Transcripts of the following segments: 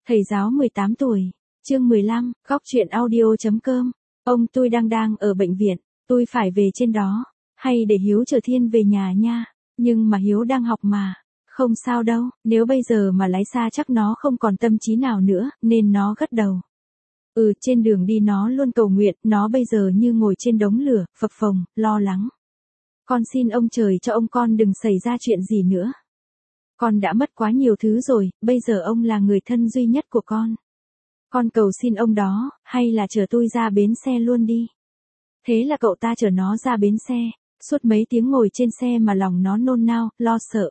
Thầy giáo 18 tuổi, chương 15, góc chuyện audio.com. Ông tôi đang ở bệnh viện, tôi phải về trên đó, hay để Hiếu chở Thiên về nhà nha, nhưng mà Hiếu đang học mà, không sao đâu, nếu bây giờ mà lái xa chắc nó không còn tâm trí nào nữa, nên nó gật đầu. Trên đường đi nó luôn cầu nguyện, nó bây giờ như ngồi trên đống lửa, phập phồng, lo lắng. Con xin ông trời cho ông con đừng xảy ra chuyện gì nữa. Con đã mất quá nhiều thứ rồi, bây giờ ông là người thân duy nhất của con. Con cầu xin ông đó, hay là chở tôi ra bến xe luôn đi. Thế là cậu ta chở nó ra bến xe, suốt mấy tiếng ngồi trên xe mà lòng nó nôn nao, lo sợ.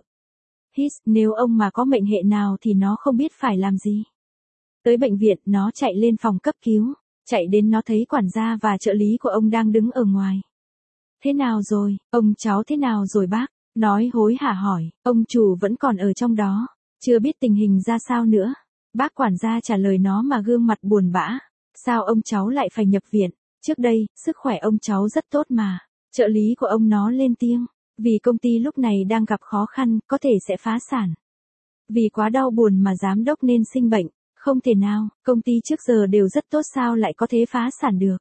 Nếu ông mà có mệnh hệ nào thì nó không biết phải làm gì. Tới bệnh viện, nó chạy lên phòng cấp cứu, chạy đến nó thấy quản gia và trợ lý của ông đang đứng ở ngoài. Thế nào rồi, ông cháu thế nào rồi bác? Nói hối hả hỏi, ông chủ vẫn còn ở trong đó, chưa biết tình hình ra sao nữa. Bác quản gia trả lời nó mà gương mặt buồn bã. Sao ông cháu lại phải nhập viện? Trước đây, sức khỏe ông cháu rất tốt mà. Trợ lý của ông nó lên tiếng. Vì công ty lúc này đang gặp khó khăn, có thể sẽ phá sản. Vì quá đau buồn mà giám đốc nên sinh bệnh. Không thể nào, công ty trước giờ đều rất tốt sao lại có thể phá sản được.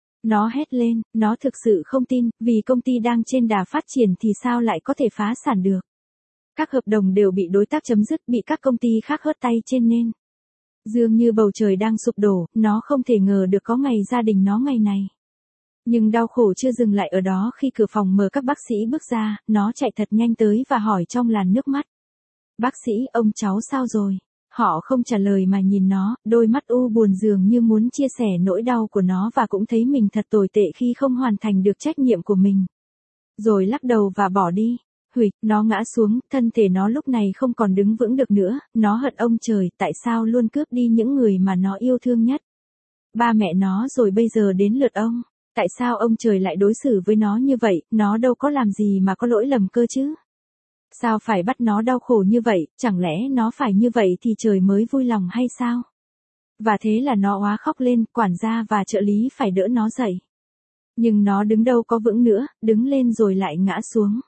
Nó hét lên, nó thực sự không tin, vì công ty đang trên đà phát triển thì sao lại có thể phá sản được. Các hợp đồng đều bị đối tác chấm dứt, bị các công ty khác hớt tay trên nên. Dường như bầu trời đang sụp đổ, nó không thể ngờ được có ngày gia đình nó ngày này. Nhưng đau khổ chưa dừng lại ở đó, khi cửa phòng mở các bác sĩ bước ra, nó chạy thật nhanh tới và hỏi trong làn nước mắt. Bác sĩ, ông cháu sao rồi? Họ không trả lời mà nhìn nó, đôi mắt u buồn dường như muốn chia sẻ nỗi đau của nó và cũng thấy mình thật tồi tệ khi không hoàn thành được trách nhiệm của mình. Rồi lắc đầu và bỏ đi. Nó ngã xuống, thân thể nó lúc này không còn đứng vững được nữa, nó hận ông trời, tại sao luôn cướp đi những người mà nó yêu thương nhất. Ba mẹ nó rồi bây giờ đến lượt ông, tại sao ông trời lại đối xử với nó như vậy, nó đâu có làm gì mà có lỗi lầm cơ chứ. Sao phải bắt nó đau khổ như vậy, chẳng lẽ nó phải như vậy thì trời mới vui lòng hay sao? Và thế là nó oá khóc lên, quản gia và trợ lý phải đỡ nó dậy. Nhưng nó đứng đâu có vững nữa, đứng lên rồi lại ngã xuống.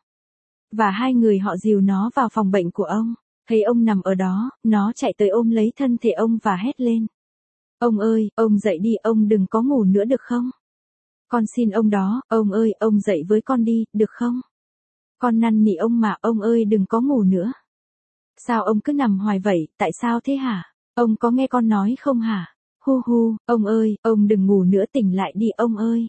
Và hai người họ dìu nó vào phòng bệnh của ông, thấy ông nằm ở đó, nó chạy tới ôm lấy thân thể ông và hét lên. Ông ơi, ông dậy đi, ông đừng có ngủ nữa được không? Con xin ông đó, ông ơi, ông dậy với con đi, được không? Con năn nỉ ông mà, ông ơi đừng có ngủ nữa. Sao ông cứ nằm hoài vậy, tại sao thế hả? Ông có nghe con nói không hả? Ông ơi, ông đừng ngủ nữa, tỉnh lại đi ông ơi.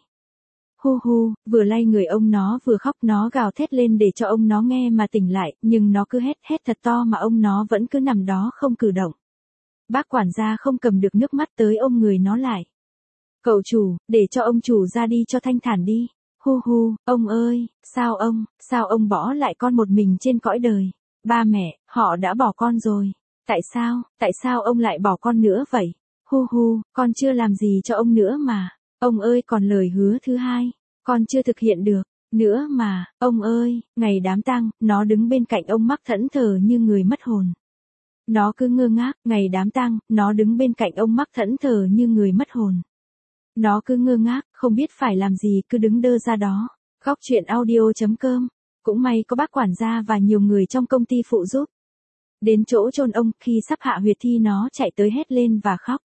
Vừa lay người ông nó vừa khóc, nó gào thét lên để cho ông nó nghe mà tỉnh lại, nhưng nó cứ hét thật to mà ông nó vẫn cứ nằm đó không cử động. Bác quản gia không cầm được nước mắt tới ôm người nó lại. Cậu chủ, để cho ông chủ ra đi cho thanh thản đi. Ông ơi, sao ông bỏ lại con một mình trên cõi đời? Ba mẹ, họ đã bỏ con rồi. Tại sao ông lại bỏ con nữa vậy? Con chưa làm gì cho ông nữa mà. Ông ơi, còn lời hứa thứ hai, con chưa thực hiện được, nữa mà, ông ơi, ngày đám tang, nó đứng bên cạnh ông mắc thẫn thờ như người mất hồn. Nó cứ ngơ ngác, ngày đám tang, nó đứng bên cạnh ông mắc thẫn thờ như người mất hồn. Nó cứ ngơ ngác, không biết phải làm gì, cứ đứng đơ ra đó. Góc chuyện audio.com. Cũng may có bác quản gia và nhiều người trong công ty phụ giúp. Đến chỗ chôn ông, khi sắp hạ huyệt thì nó chạy tới hét lên và khóc.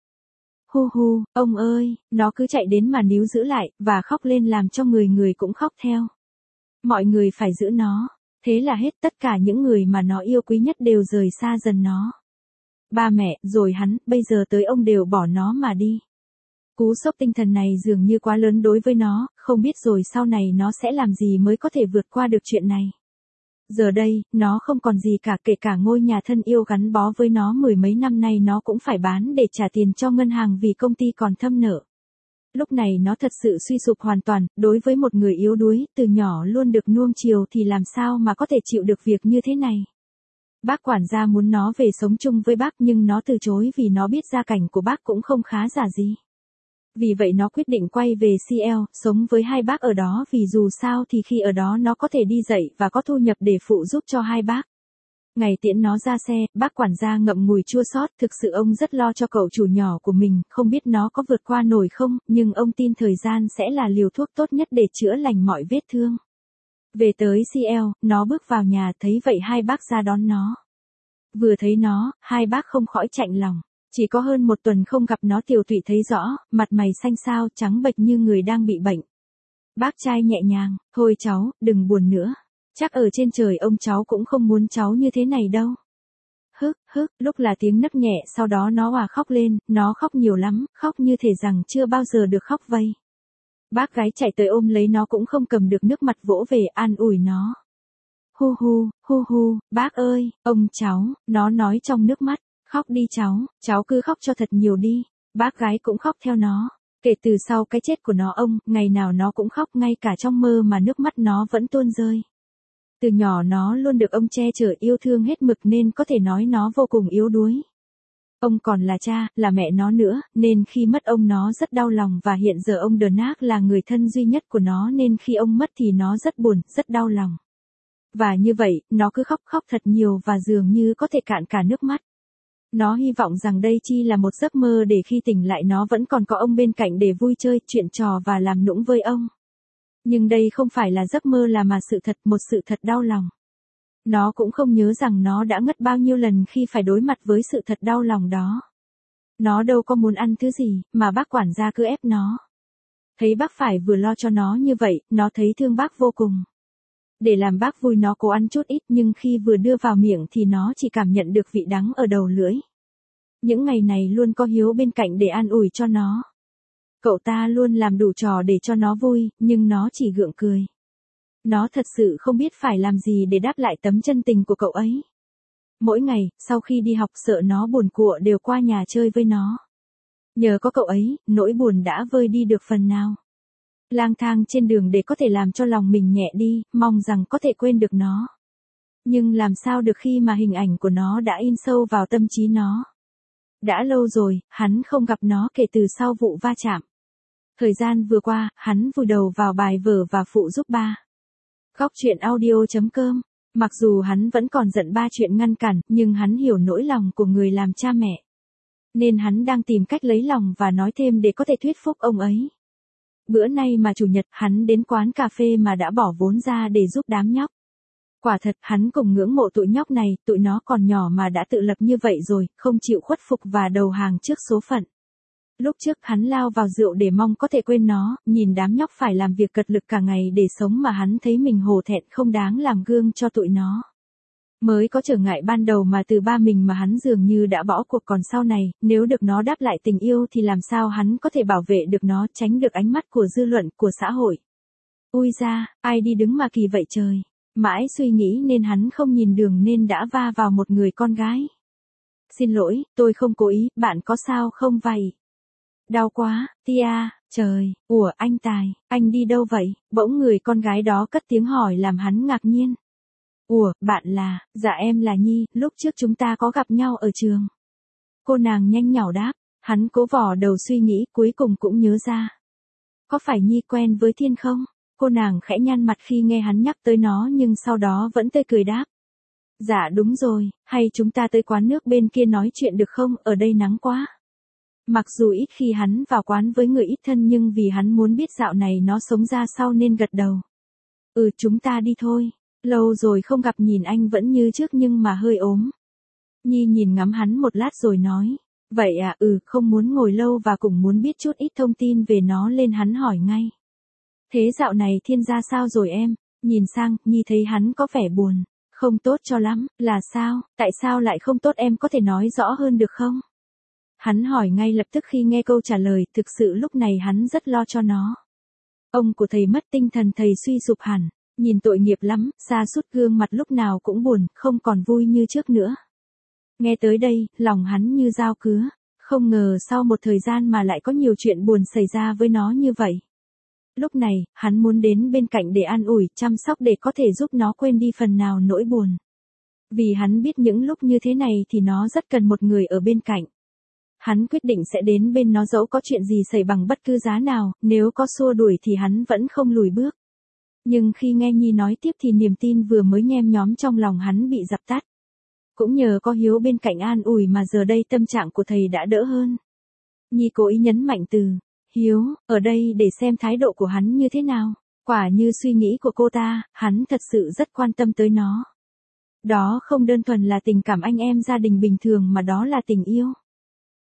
Ông ơi, nó cứ chạy đến mà níu giữ lại, và khóc lên làm cho người cũng khóc theo. Mọi người phải giữ nó. Thế là hết, tất cả những người mà nó yêu quý nhất đều rời xa dần nó. Ba mẹ, rồi hắn, bây giờ tới ông đều bỏ nó mà đi. Cú sốc tinh thần này dường như quá lớn đối với nó, không biết rồi sau này nó sẽ làm gì mới có thể vượt qua được chuyện này. Giờ đây, nó không còn gì cả, kể cả ngôi nhà thân yêu gắn bó với nó mười mấy năm nay nó cũng phải bán để trả tiền cho ngân hàng vì công ty còn thâm nợ. Lúc này nó thật sự suy sụp hoàn toàn, đối với một người yếu đuối, từ nhỏ luôn được nuông chiều thì làm sao mà có thể chịu được việc như thế này. Bác quản gia muốn nó về sống chung với bác nhưng nó từ chối vì nó biết gia cảnh của bác cũng không khá giả gì. Vì vậy nó quyết định quay về CL, sống với hai bác ở đó vì dù sao thì khi ở đó nó có thể đi dạy và có thu nhập để phụ giúp cho hai bác. Ngày tiễn nó ra xe, bác quản gia ngậm ngùi chua xót, thực sự ông rất lo cho cậu chủ nhỏ của mình, không biết nó có vượt qua nổi không, nhưng ông tin thời gian sẽ là liều thuốc tốt nhất để chữa lành mọi vết thương. Về tới CL, nó bước vào nhà thấy vậy hai bác ra đón nó. Vừa thấy nó, hai bác không khỏi chạnh lòng. Chỉ có hơn một tuần không gặp nó Tiểu Tụy thấy rõ, mặt mày xanh xao trắng bệch như người đang bị bệnh. Bác trai nhẹ nhàng, thôi cháu, đừng buồn nữa. Chắc ở trên trời ông cháu cũng không muốn cháu như thế này đâu. Lúc là tiếng nấc nhẹ sau đó nó òa khóc lên, nó khóc nhiều lắm, khóc như thể rằng chưa bao giờ được khóc vây. Bác gái chạy tới ôm lấy nó cũng không cầm được nước mặt vỗ về an ủi nó. Hu, bác ơi, ông cháu, nó nói trong nước mắt, khóc đi cháu cứ khóc cho thật nhiều đi. Bác gái cũng khóc theo nó. Kể từ sau cái chết của nó ngày nào nó cũng khóc ngay cả trong mơ mà nước mắt nó vẫn tuôn rơi. Từ nhỏ nó luôn được ông che chở yêu thương hết mực nên có thể nói nó vô cùng yếu đuối. Ông còn là cha, là mẹ nó nữa, nên khi mất ông nó rất đau lòng và hiện giờ ông Dnak là người thân duy nhất của nó nên khi ông mất thì nó rất buồn, rất đau lòng. Và như vậy, nó cứ khóc thật nhiều và dường như có thể cạn cả nước mắt. Nó hy vọng rằng đây chỉ là một giấc mơ để khi tỉnh lại nó vẫn còn có ông bên cạnh để vui chơi, chuyện trò và làm nũng với ông. Nhưng đây không phải là giấc mơ mà sự thật, một sự thật đau lòng. Nó cũng không nhớ rằng nó đã ngất bao nhiêu lần khi phải đối mặt với sự thật đau lòng đó. Nó đâu có muốn ăn thứ gì, mà bác quản gia cứ ép nó. Thấy bác phải vừa lo cho nó như vậy, nó thấy thương bác vô cùng. Để làm bác vui nó cố ăn chút ít nhưng khi vừa đưa vào miệng thì nó chỉ cảm nhận được vị đắng ở đầu lưỡi. Những ngày này luôn có Hiếu bên cạnh để an ủi cho nó. Cậu ta luôn làm đủ trò để cho nó vui, nhưng nó chỉ gượng cười. Nó thật sự không biết phải làm gì để đáp lại tấm chân tình của cậu ấy. Mỗi ngày, sau khi đi học sợ nó buồn cụa đều qua nhà chơi với nó. Nhờ có cậu ấy, nỗi buồn đã vơi đi được phần nào. Lang thang trên đường để có thể làm cho lòng mình nhẹ đi, mong rằng có thể quên được nó. Nhưng làm sao được khi mà hình ảnh của nó đã in sâu vào tâm trí nó. Đã lâu rồi, hắn không gặp nó kể từ sau vụ va chạm. Thời gian vừa qua, hắn vùi đầu vào bài vở và phụ giúp ba. Góc truyện audio.com. Mặc dù hắn vẫn còn giận ba chuyện ngăn cản, nhưng hắn hiểu nỗi lòng của người làm cha mẹ. Nên hắn đang tìm cách lấy lòng và nói thêm để có thể thuyết phục ông ấy. Bữa nay mà chủ nhật hắn đến quán cà phê mà đã bỏ vốn ra để giúp đám nhóc. Quả thật hắn cùng ngưỡng mộ tụi nhóc này, tụi nó còn nhỏ mà đã tự lập như vậy rồi, không chịu khuất phục và đầu hàng trước số phận. Lúc trước hắn lao vào rượu để mong có thể quên nó, nhìn đám nhóc phải làm việc cật lực cả ngày để sống mà hắn thấy mình hổ thẹn không đáng làm gương cho tụi nó. Mới có trở ngại ban đầu mà từ ba mình mà hắn dường như đã bỏ cuộc, còn sau này, nếu được nó đáp lại tình yêu thì làm sao hắn có thể bảo vệ được nó, tránh được ánh mắt của dư luận, của xã hội. Ui da, ai đi đứng mà kỳ vậy trời. Mãi suy nghĩ nên hắn không nhìn đường nên đã va vào một người con gái. Xin lỗi, tôi không cố ý, bạn có sao không vậy? Đau quá, tia, trời, ủa anh Tài, anh đi đâu vậy? Bỗng người con gái đó cất tiếng hỏi làm hắn ngạc nhiên. Ủa, bạn là, dạ em là Nhi, lúc trước chúng ta có gặp nhau ở trường. Cô nàng nhanh nhảu đáp, hắn cố vò đầu suy nghĩ cuối cùng cũng nhớ ra. Có phải Nhi quen với Thiên không? Cô nàng khẽ nhăn mặt khi nghe hắn nhắc tới nó nhưng sau đó vẫn tươi cười đáp. Dạ đúng rồi, hay chúng ta tới quán nước bên kia nói chuyện được không, ở đây nắng quá. Mặc dù ít khi hắn vào quán với người ít thân nhưng vì hắn muốn biết dạo này nó sống ra sao nên gật đầu. Chúng ta đi thôi. Lâu rồi không gặp, nhìn anh vẫn như trước nhưng mà hơi ốm. Nhi nhìn ngắm hắn một lát rồi nói. Vậy à, không muốn ngồi lâu và cũng muốn biết chút ít thông tin về nó lên hắn hỏi ngay. Thế dạo này Thiên gia sao rồi em? Nhìn sang, Nhi thấy hắn có vẻ buồn. Không tốt cho lắm, là sao? Tại sao lại không tốt, em có thể nói rõ hơn được không? Hắn hỏi ngay lập tức khi nghe câu trả lời, thực sự lúc này hắn rất lo cho nó. Ông của thầy mất, tinh thần thầy suy sụp hẳn. Nhìn tội nghiệp lắm, sa sút gương mặt lúc nào cũng buồn, không còn vui như trước nữa. Nghe tới đây, lòng hắn như dao cứa. Không ngờ sau một thời gian mà lại có nhiều chuyện buồn xảy ra với nó như vậy. Lúc này, hắn muốn đến bên cạnh để an ủi, chăm sóc để có thể giúp nó quên đi phần nào nỗi buồn. Vì hắn biết những lúc như thế này thì nó rất cần một người ở bên cạnh. Hắn quyết định sẽ đến bên nó dẫu có chuyện gì xảy bằng bất cứ giá nào, nếu có xua đuổi thì hắn vẫn không lùi bước. Nhưng khi nghe Nhi nói tiếp thì niềm tin vừa mới nhem nhóm trong lòng hắn bị dập tắt. Cũng nhờ có Hiếu bên cạnh an ủi mà giờ đây tâm trạng của thầy đã đỡ hơn. Nhi cố ý nhấn mạnh từ Hiếu ở đây để xem thái độ của hắn như thế nào. Quả như suy nghĩ của cô ta, hắn thật sự rất quan tâm tới nó. Đó không đơn thuần là tình cảm anh em gia đình bình thường mà đó là tình yêu.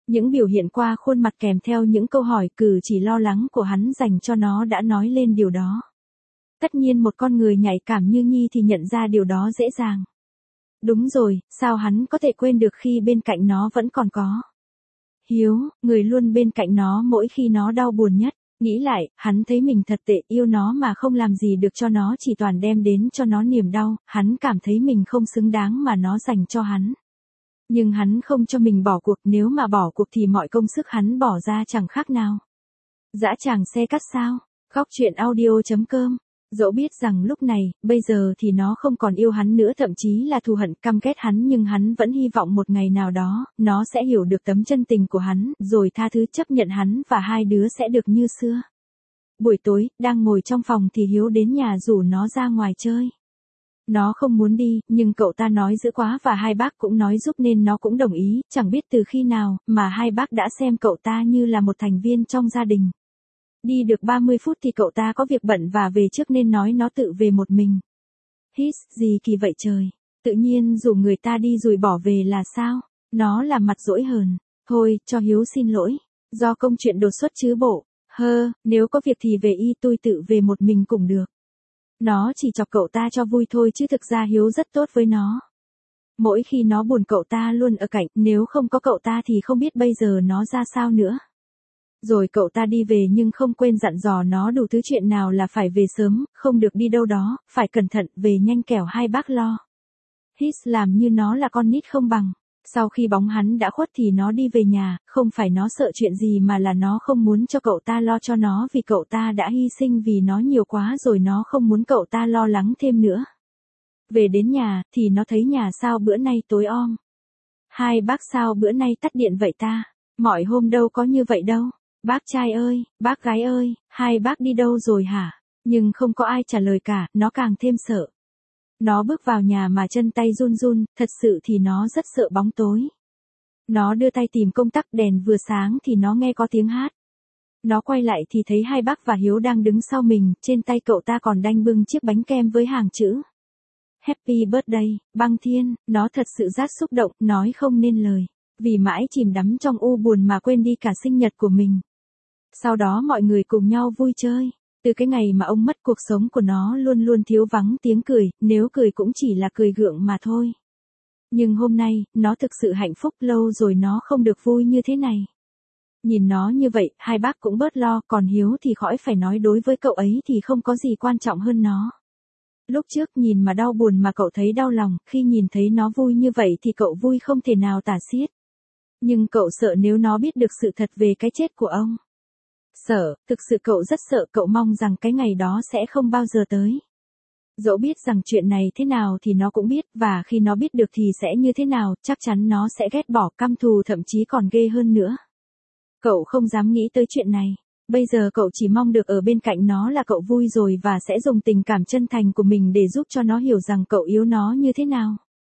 Những biểu hiện qua khuôn mặt kèm theo những câu hỏi cử chỉ lo lắng của hắn dành cho nó đã nói lên điều đó. Tất nhiên một con người nhạy cảm như Nhi thì nhận ra điều đó dễ dàng. Đúng rồi, sao hắn có thể quên được khi bên cạnh nó vẫn còn có Hiếu, người luôn bên cạnh nó mỗi khi nó đau buồn nhất. Nghĩ lại, hắn thấy mình thật tệ, yêu nó mà không làm gì được cho nó, chỉ toàn đem đến cho nó niềm đau, hắn cảm thấy mình không xứng đáng mà nó dành cho hắn. Nhưng hắn không cho mình bỏ cuộc, nếu mà bỏ cuộc thì mọi công sức hắn bỏ ra chẳng khác nào dã tràng xe cắt sao. Khóc chuyện audio.com. Dẫu biết rằng lúc này, bây giờ thì nó không còn yêu hắn nữa, thậm chí là thù hận căm ghét hắn, nhưng hắn vẫn hy vọng một ngày nào đó, nó sẽ hiểu được tấm chân tình của hắn, rồi tha thứ chấp nhận hắn và hai đứa sẽ được như xưa. Buổi tối, đang ngồi trong phòng thì Hiếu đến nhà rủ nó ra ngoài chơi. Nó không muốn đi, nhưng cậu ta nói dữ quá và hai bác cũng nói giúp nên nó cũng đồng ý, chẳng biết từ khi nào, mà hai bác đã xem cậu ta như là một thành viên trong gia đình. Đi được 30 phút thì cậu ta có việc bận và về trước nên nói nó tự về một mình. Hít, gì kỳ vậy trời, tự nhiên rủ người ta đi rồi bỏ về là sao? Nó làm mặt dỗi hờn. Thôi, cho Hiếu xin lỗi. Do công chuyện đột xuất chứ bộ. Nếu có việc thì về tôi tự về một mình cũng được. Nó chỉ chọc cậu ta cho vui thôi chứ thực ra Hiếu rất tốt với nó. Mỗi khi nó buồn cậu ta luôn ở cạnh, nếu không có cậu ta thì không biết bây giờ nó ra sao nữa. Rồi cậu ta đi về nhưng không quên dặn dò nó đủ thứ chuyện nào là phải về sớm, không được đi đâu đó, phải cẩn thận, về nhanh kẻo hai bác lo. Hít làm như nó là con nít không bằng. Sau khi bóng hắn đã khuất thì nó đi về nhà, không phải nó sợ chuyện gì mà là nó không muốn cho cậu ta lo cho nó vì cậu ta đã hy sinh vì nó nhiều quá rồi, nó không muốn cậu ta lo lắng thêm nữa. Về đến nhà, thì nó thấy nhà sao bữa nay tối om. Hai bác sao bữa nay tắt điện vậy ta? Mọi hôm đâu có như vậy đâu. Bác trai ơi, bác gái ơi, hai bác đi đâu rồi hả? Nhưng không có ai trả lời cả, nó càng thêm sợ. Nó bước vào nhà mà chân tay run run, thật sự thì nó rất sợ bóng tối. Nó đưa tay tìm công tắc, đèn vừa sáng thì nó nghe có tiếng hát. Nó quay lại thì thấy hai bác và Hiếu đang đứng sau mình, trên tay cậu ta còn đanh bưng chiếc bánh kem với hàng chữ Happy Birthday, Băng Thiên. Nó thật sự rất xúc động, nói không nên lời. Vì mãi chìm đắm trong u buồn mà quên đi cả sinh nhật của mình. Sau đó mọi người cùng nhau vui chơi. Từ cái ngày mà ông mất, cuộc sống của nó luôn luôn thiếu vắng tiếng cười, nếu cười cũng chỉ là cười gượng mà thôi. Nhưng hôm nay, nó thực sự hạnh phúc, lâu rồi nó không được vui như thế này. Nhìn nó như vậy, hai bác cũng bớt lo, còn Hiếu thì khỏi phải nói, đối với cậu ấy thì không có gì quan trọng hơn nó. Lúc trước nhìn mà đau buồn mà cậu thấy đau lòng, khi nhìn thấy nó vui như vậy thì cậu vui không thể nào tả xiết. Nhưng cậu sợ nếu nó biết được sự thật về cái chết của ông. Sợ, thực sự cậu rất sợ, cậu mong rằng cái ngày đó sẽ không bao giờ tới. Dẫu biết rằng chuyện này thế nào thì nó cũng biết, và khi nó biết được thì sẽ như thế nào, chắc chắn nó sẽ ghét bỏ, căm thù, thậm chí còn ghê hơn nữa. Cậu không dám nghĩ tới chuyện này. Bây giờ cậu chỉ mong được ở bên cạnh nó là cậu vui rồi, và sẽ dùng tình cảm chân thành của mình để giúp cho nó hiểu rằng cậu yêu nó như thế nào.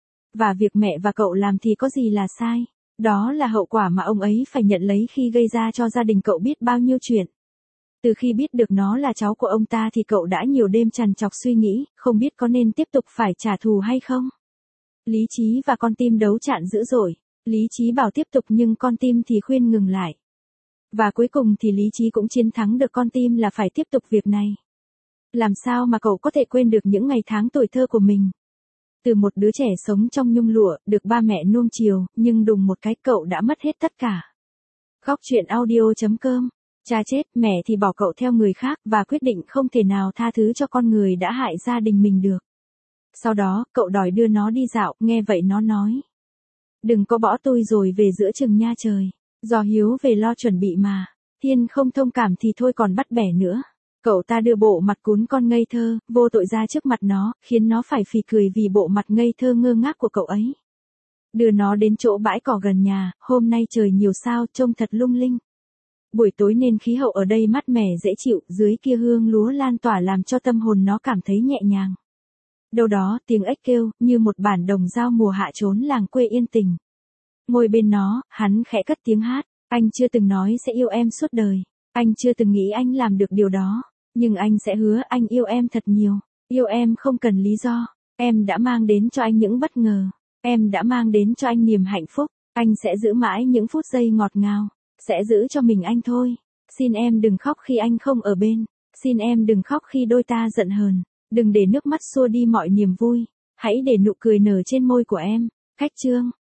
Và việc mẹ và cậu làm thì có gì là sai. Đó là hậu quả mà ông ấy phải nhận lấy khi gây ra cho gia đình cậu biết bao nhiêu chuyện. Từ khi biết được nó là cháu của ông ta thì cậu đã nhiều đêm trằn trọc suy nghĩ, không biết có nên tiếp tục phải trả thù hay không. Lý trí và con tim đấu chạn dữ dội. Lý trí bảo tiếp tục nhưng con tim thì khuyên ngừng lại. Và cuối cùng thì lý trí cũng chiến thắng được con tim là phải tiếp tục việc này. Làm sao mà cậu có thể quên được những ngày tháng tuổi thơ của mình? Từ một đứa trẻ sống trong nhung lụa, được ba mẹ nuông chiều, nhưng đùng một cái cậu đã mất hết tất cả. Khóc chuyện audio.com. Cha chết, mẹ thì bỏ cậu theo người khác và quyết định không thể nào tha thứ cho con người đã hại gia đình mình được. Sau đó, cậu đòi đưa nó đi dạo, nghe vậy nó nói. Đừng có bỏ tôi rồi về giữa chừng nha trời. Do Hiếu về lo chuẩn bị mà. Thiên không thông cảm thì thôi còn bắt bẻ nữa. Cậu ta đưa bộ mặt cún con ngây thơ, vô tội ra trước mặt nó, khiến nó phải phì cười vì bộ mặt ngây thơ ngơ ngác của cậu ấy. Đưa nó đến chỗ bãi cỏ gần nhà, hôm nay trời nhiều sao, trông thật lung linh. Buổi tối nên khí hậu ở đây mát mẻ dễ chịu, dưới kia hương lúa lan tỏa làm cho tâm hồn nó cảm thấy nhẹ nhàng. Đâu đó, tiếng ếch kêu, như một bản đồng dao mùa hạ trốn làng quê yên tình. Ngồi bên nó, hắn khẽ cất tiếng hát, anh chưa từng nói sẽ yêu em suốt đời. Anh chưa từng nghĩ anh làm được điều đó. Nhưng anh sẽ hứa anh yêu em thật nhiều. Yêu em không cần lý do. Em đã mang đến cho anh những bất ngờ. Em đã mang đến cho anh niềm hạnh phúc. Anh sẽ giữ mãi những phút giây ngọt ngào, sẽ giữ cho mình anh thôi. Xin em đừng khóc khi anh không ở bên, xin em đừng khóc khi đôi ta giận hờn, đừng để nước mắt xua đi mọi niềm vui, hãy để nụ cười nở trên môi của em. Khách chương